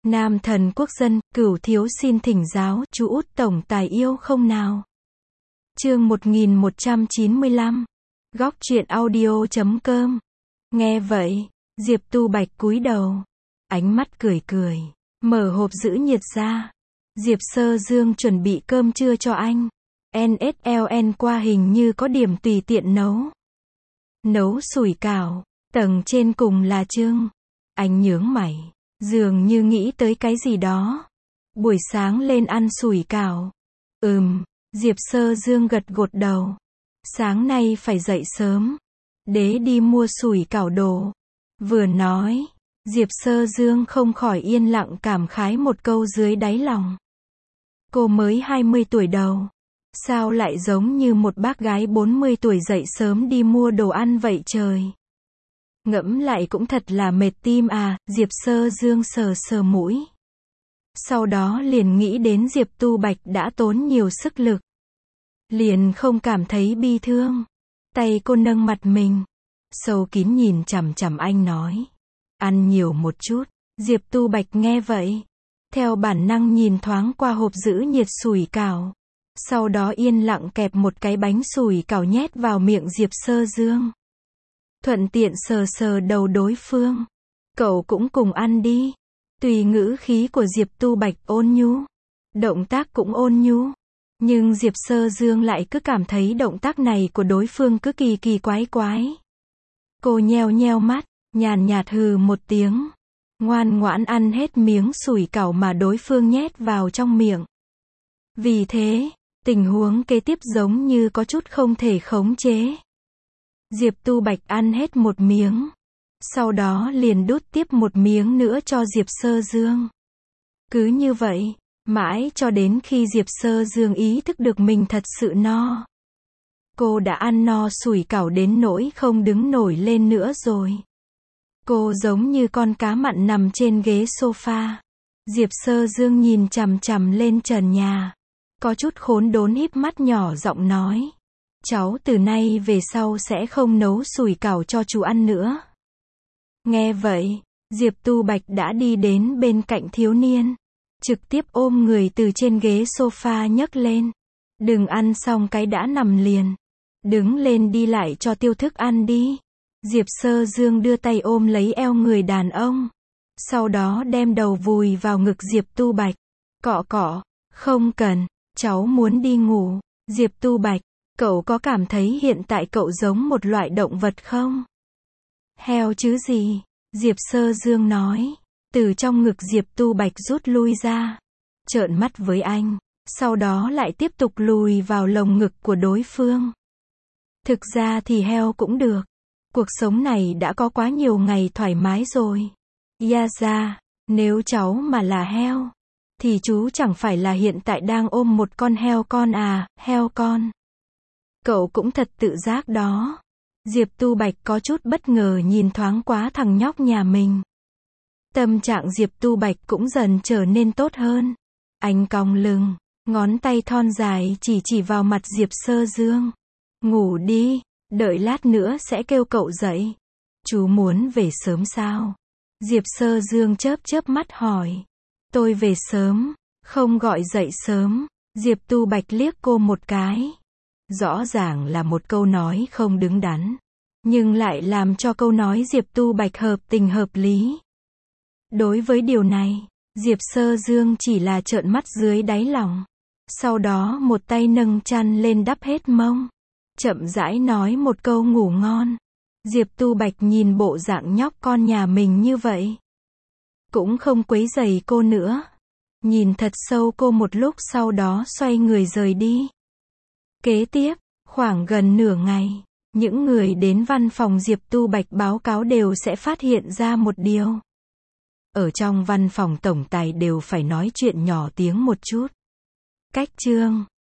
Nam thần quốc dân, Cửu thiếu xin thỉnh giáo, chú út tổng tài yêu không nào? Chương 1195. Góc truyện audio.com. Nghe vậy, Diệp Tu Bạch cúi đầu, ánh mắt cười cười, mở hộp giữ nhiệt ra. Diệp Sơ Dương chuẩn bị cơm trưa cho anh. NSLN qua hình như có điểm tùy tiện nấu sủi cảo, tầng trên cùng là trưng. Anh nhướng mày, dường như nghĩ tới cái gì đó. Buổi sáng lên ăn sủi cảo. Diệp Sơ Dương gật gật đầu. Sáng nay phải dậy sớm, để đi mua sủi cảo đồ. Vừa nói, Diệp Sơ Dương không khỏi yên lặng cảm khái một câu dưới đáy lòng. Cô mới 20 tuổi đầu, sao lại giống như một bác gái 40 tuổi dậy sớm đi mua đồ ăn vậy trời. Ngẫm lại cũng thật là mệt tim à. Diệp Sơ Dương sờ sờ mũi. Sau đó liền nghĩ đến Diệp Tu Bạch đã tốn nhiều sức lực. Liền không cảm thấy bi thương. Tay cô nâng mặt mình, sâu kín nhìn chằm chằm anh nói. Ăn nhiều một chút. Diệp Tu Bạch nghe vậy, theo bản năng nhìn thoáng qua hộp giữ nhiệt sủi cảo. Sau đó yên lặng kẹp một cái bánh sủi cảo nhét vào miệng Diệp Sơ Dương. Thuận tiện sờ sờ đầu đối phương. Cậu cũng cùng ăn đi. Tùy ngữ khí của Diệp Tu Bạch ôn nhu, động tác cũng ôn nhu, nhưng Diệp Sơ Dương lại cứ cảm thấy động tác này của đối phương cứ kỳ quái quái. Cô nheo nheo mắt, nhàn nhạt hừ một tiếng, ngoan ngoãn ăn hết miếng sủi cảo mà đối phương nhét vào trong miệng. Vì thế, tình huống kế tiếp giống như có chút không thể khống chế. Diệp Tu Bạch ăn hết một miếng, sau đó liền đút tiếp một miếng nữa cho Diệp Sơ Dương. Cứ như vậy, mãi cho đến khi Diệp Sơ Dương ý thức được mình thật sự no. Cô đã ăn no sủi cảo đến nỗi không đứng nổi lên nữa rồi. Cô giống như con cá mặn nằm trên ghế sofa. Diệp Sơ Dương nhìn chằm chằm lên trần nhà, có chút khốn đốn híp mắt nhỏ giọng nói. Cháu từ nay về sau sẽ không nấu sủi cảo cho chú ăn nữa. Nghe vậy, Diệp Tu Bạch đã đi đến bên cạnh thiếu niên, trực tiếp ôm người từ trên ghế sofa nhấc lên. Đừng ăn xong cái đã nằm liền. Đứng lên đi lại cho tiêu thức ăn đi. Diệp Sơ Dương đưa tay ôm lấy eo người đàn ông. Sau đó đem đầu vùi vào ngực Diệp Tu Bạch. Cọ cọ, không cần, cháu muốn đi ngủ. Diệp Tu Bạch, cậu có cảm thấy hiện tại cậu giống một loại động vật không? Heo chứ gì? Diệp Sơ Dương nói. Từ trong ngực Diệp Tu Bạch rút lui ra, trợn mắt với anh, sau đó lại tiếp tục lùi vào lồng ngực của đối phương. Thực ra thì heo cũng được. Cuộc sống này đã có quá nhiều ngày thoải mái rồi. Ra, nếu cháu mà là heo, thì chú chẳng phải là hiện tại đang ôm một con heo con à, heo con. Cậu cũng thật tự giác đó. Diệp Tu Bạch có chút bất ngờ nhìn thoáng quá thằng nhóc nhà mình. Tâm trạng Diệp Tu Bạch cũng dần trở nên tốt hơn. Anh cong lưng, ngón tay thon dài chỉ vào mặt Diệp Sơ Dương. Ngủ đi, đợi lát nữa sẽ kêu cậu dậy. Chú muốn về sớm sao? Diệp Sơ Dương chớp mắt hỏi. Tôi về sớm, không gọi dậy sớm. Diệp Tu Bạch liếc cô một cái. Rõ ràng là một câu nói không đứng đắn, nhưng lại làm cho câu nói Diệp Tu Bạch hợp tình hợp lý. Đối với điều này, Diệp Sơ Dương chỉ là trợn mắt dưới đáy lòng. Sau đó một tay nâng chăn lên đắp hết mông, chậm rãi nói một câu ngủ ngon. Diệp Tu Bạch nhìn bộ dạng nhóc con nhà mình như vậy, cũng không quấy rầy cô nữa. Nhìn thật sâu cô một lúc sau đó xoay người rời đi. Kế tiếp, khoảng gần nửa ngày, những người đến văn phòng Diệp Tu Bạch báo cáo đều sẽ phát hiện ra một điều. Ở trong văn phòng tổng tài đều phải nói chuyện nhỏ tiếng một chút. Cách chương